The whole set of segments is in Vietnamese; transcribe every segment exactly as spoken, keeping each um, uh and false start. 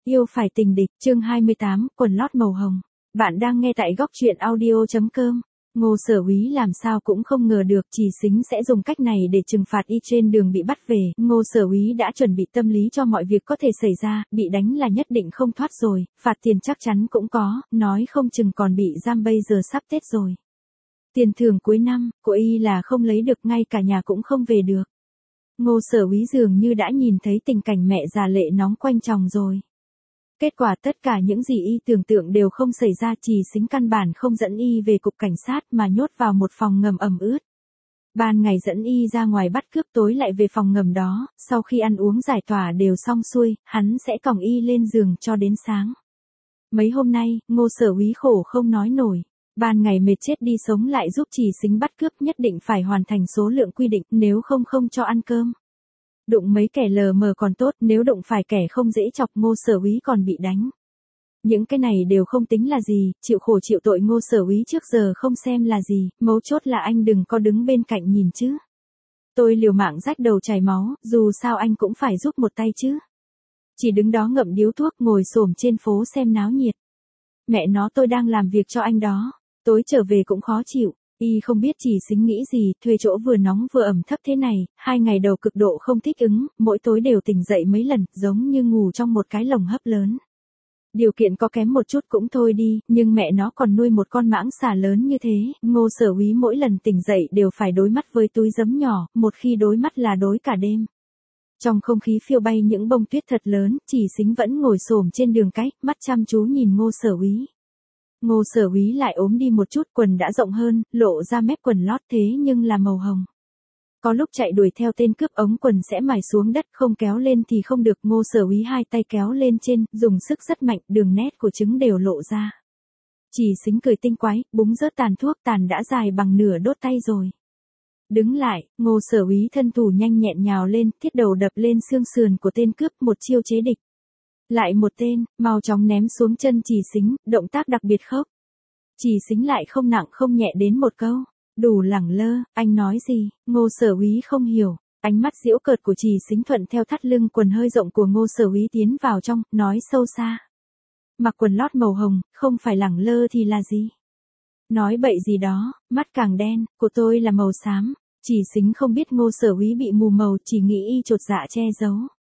Yêu phải tình địch, chương hai mươi tám, quần lót màu hồng. Bạn đang nghe tại góc truyện audio.com. Ngô Sở Úy làm sao cũng không ngờ được Trì Xính sẽ dùng cách này để trừng phạt y trên đường bị bắt về. Ngô Sở Úy đã chuẩn bị tâm lý cho mọi việc có thể xảy ra, bị đánh là nhất định không thoát rồi, phạt tiền chắc chắn cũng có, nói không chừng còn bị giam bây giờ sắp Tết rồi. Tiền thưởng cuối năm, của y là không lấy được, ngay cả nhà cũng không về được. Ngô Sở Úy dường như đã nhìn thấy tình cảnh mẹ già lệ nóng quanh chồng rồi. Kết quả tất cả những gì y tưởng tượng đều không xảy ra, Trì Xính căn bản không dẫn y về cục cảnh sát mà nhốt vào một phòng ngầm ẩm ướt. Ban ngày dẫn y ra ngoài bắt cướp, tối lại về phòng ngầm đó, sau khi ăn uống giải tỏa đều xong xuôi, hắn sẽ còng y lên giường cho đến sáng. Mấy hôm nay, Ngô Sở Úy khổ không nói nổi. Ban ngày mệt chết đi sống lại giúp Trì Xính bắt cướp, nhất định phải hoàn thành số lượng quy định, nếu không không cho ăn cơm. Đụng mấy kẻ lờ mờ còn tốt, nếu đụng phải kẻ không dễ chọc, Ngô Sở Úy còn bị đánh. Những cái này đều không tính là gì, chịu khổ chịu tội Ngô Sở Úy trước giờ không xem là gì, mấu chốt là anh đừng có đứng bên cạnh nhìn chứ. Tôi liều mạng rách đầu chảy máu, dù sao anh cũng phải giúp một tay chứ. Chỉ đứng đó ngậm điếu thuốc ngồi xổm trên phố xem náo nhiệt. Mẹ nó, tôi đang làm việc cho anh đó, tối trở về cũng khó chịu. Y không biết Trì Xính nghĩ gì, thuê chỗ vừa nóng vừa ẩm thấp thế này, hai ngày đầu cực độ không thích ứng, mỗi tối đều tỉnh dậy mấy lần, giống như ngủ trong một cái lồng hấp lớn. Điều kiện có kém một chút cũng thôi đi, nhưng mẹ nó còn nuôi một con mãng xà lớn như thế. Ngô Sở Úy mỗi lần tỉnh dậy đều phải đối mắt với túi giấm nhỏ, một khi đối mắt là đối cả đêm. Trong không khí phiêu bay những bông tuyết thật lớn, Trì Xính vẫn ngồi xổm trên đường cái, mắt chăm chú nhìn Ngô Sở Úy. Ngô Sở Úy lại ốm đi một chút, quần đã rộng hơn, lộ ra mép quần lót thế nhưng là màu hồng. Có lúc chạy đuổi theo tên cướp ống quần sẽ mài xuống đất, không kéo lên thì không được. Ngô Sở Úy hai tay kéo lên trên, dùng sức rất mạnh, đường nét của trứng đều lộ ra. Trì Xính cười tinh quái, búng rớt tàn thuốc, tàn đã dài bằng nửa đốt tay rồi. Đứng lại, Ngô Sở Úy thân thủ nhanh nhẹn nhào lên, thiết đầu đập lên xương sườn của tên cướp, một chiêu chế địch. Lại một tên, mau chóng ném xuống chân Trì Xính, động tác đặc biệt khốc. Trì Xính lại không nặng không nhẹ đến một câu, đủ lẳng lơ, anh nói gì? Ngô Sở Úy không hiểu, ánh mắt giễu cợt của Trì Xính thuận theo thắt lưng quần hơi rộng của Ngô Sở Úy tiến vào trong, nói sâu xa. Mặc quần lót màu hồng, không phải lẳng lơ thì là gì? Nói bậy gì đó, mắt càng đen, của tôi là màu xám. Trì Xính không biết Ngô Sở Úy bị mù màu, chỉ nghĩ y chột dạ che giấu.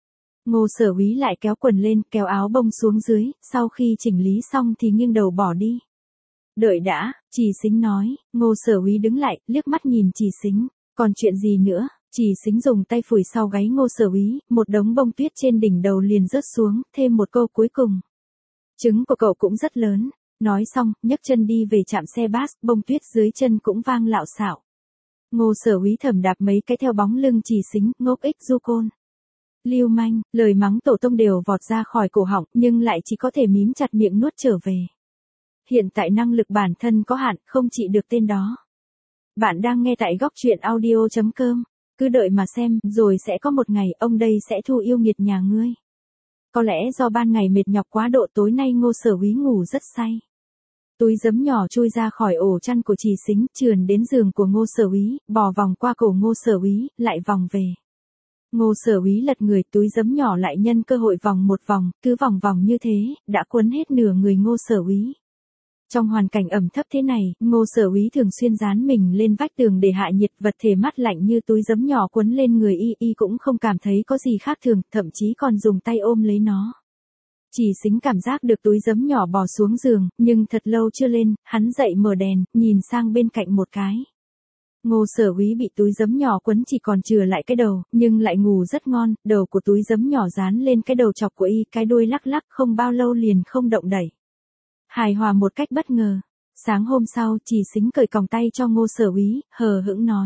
Ngô Sở Úy lại kéo quần lên, kéo áo bông xuống dưới, sau khi chỉnh lý xong thì nghiêng đầu bỏ đi. Đợi đã, Trì Xính nói. Ngô Sở Úy đứng lại, liếc mắt nhìn Trì Xính, còn chuyện gì nữa? Trì Xính dùng tay phủi sau gáy Ngô Sở Úy, một đống bông tuyết trên đỉnh đầu liền rớt xuống, thêm một câu cuối cùng. Trứng của cậu cũng rất lớn. Nói xong, nhấc chân đi về trạm xe bus, bông tuyết dưới chân cũng vang lạo xạo. Ngô Sở Úy thầm đạp mấy cái theo bóng lưng Trì Xính, ngốc ích du côn. Lưu manh, lời mắng tổ tông đều vọt ra khỏi cổ họng, nhưng lại chỉ có thể mím chặt miệng nuốt trở về. Hiện tại năng lực bản thân có hạn, không trị được tên đó. Bạn đang nghe tại góc truyện audio.com, cứ đợi mà xem, rồi sẽ có một ngày ông đây sẽ thu yêu nghiệt nhà ngươi. Có lẽ do ban ngày mệt nhọc quá độ, tối nay Ngô Sở Úy ngủ rất say. Túi giấm nhỏ chui ra khỏi ổ chăn của Trì Xính, trườn đến giường của Ngô Sở Úy, bò vòng qua cổ Ngô Sở Úy, lại vòng về. Ngô Sở Úy lật người, túi giấm nhỏ lại nhân cơ hội vòng một vòng, cứ vòng vòng như thế, đã cuốn hết nửa người Ngô Sở Úy. Trong hoàn cảnh ẩm thấp thế này, Ngô Sở Úy thường xuyên dán mình lên vách tường để hạ nhiệt, vật thể mát lạnh như túi giấm nhỏ cuốn lên người y, y cũng không cảm thấy có gì khác thường, thậm chí còn dùng tay ôm lấy nó. Trì Xính cảm giác được túi giấm nhỏ bò xuống giường, nhưng thật lâu chưa lên, hắn dậy mở đèn, nhìn sang bên cạnh một cái. Ngô Sở Úy bị túi giấm nhỏ quấn chỉ còn chừa lại cái đầu, nhưng lại ngủ rất ngon, đầu của túi giấm nhỏ dán lên cái đầu chọc của y, cái đuôi lắc lắc không bao lâu liền không động đẩy. Hài hòa một cách bất ngờ. Sáng hôm sau, Trì Xính cởi còng tay cho Ngô Sở Úy, hờ hững nói.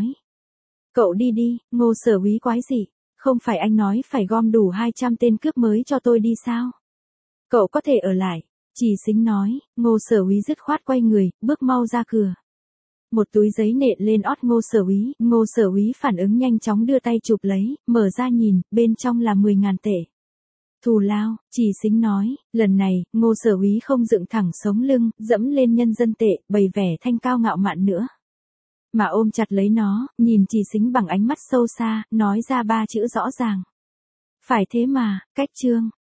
Cậu đi đi. Ngô Sở Úy quái dị, không phải anh nói phải gom đủ hai trăm tên cướp mới cho tôi đi sao? Cậu có thể ở lại. Trì Xính nói. Ngô Sở Úy dứt khoát quay người, bước mau ra cửa. Một túi giấy nện lên ót Ngô Sở Úy, Ngô Sở Úy phản ứng nhanh chóng đưa tay chụp lấy, mở ra nhìn, bên trong là mười ngàn tệ. Thù lao, Trì Xính nói, lần này, Ngô Sở Úy không dựng thẳng sống lưng, dẫm lên nhân dân tệ, bày vẻ thanh cao ngạo mạn nữa. Mà ôm chặt lấy nó, nhìn Trì Xính bằng ánh mắt sâu xa, nói ra ba chữ rõ ràng. Phải thế mà, cách chương.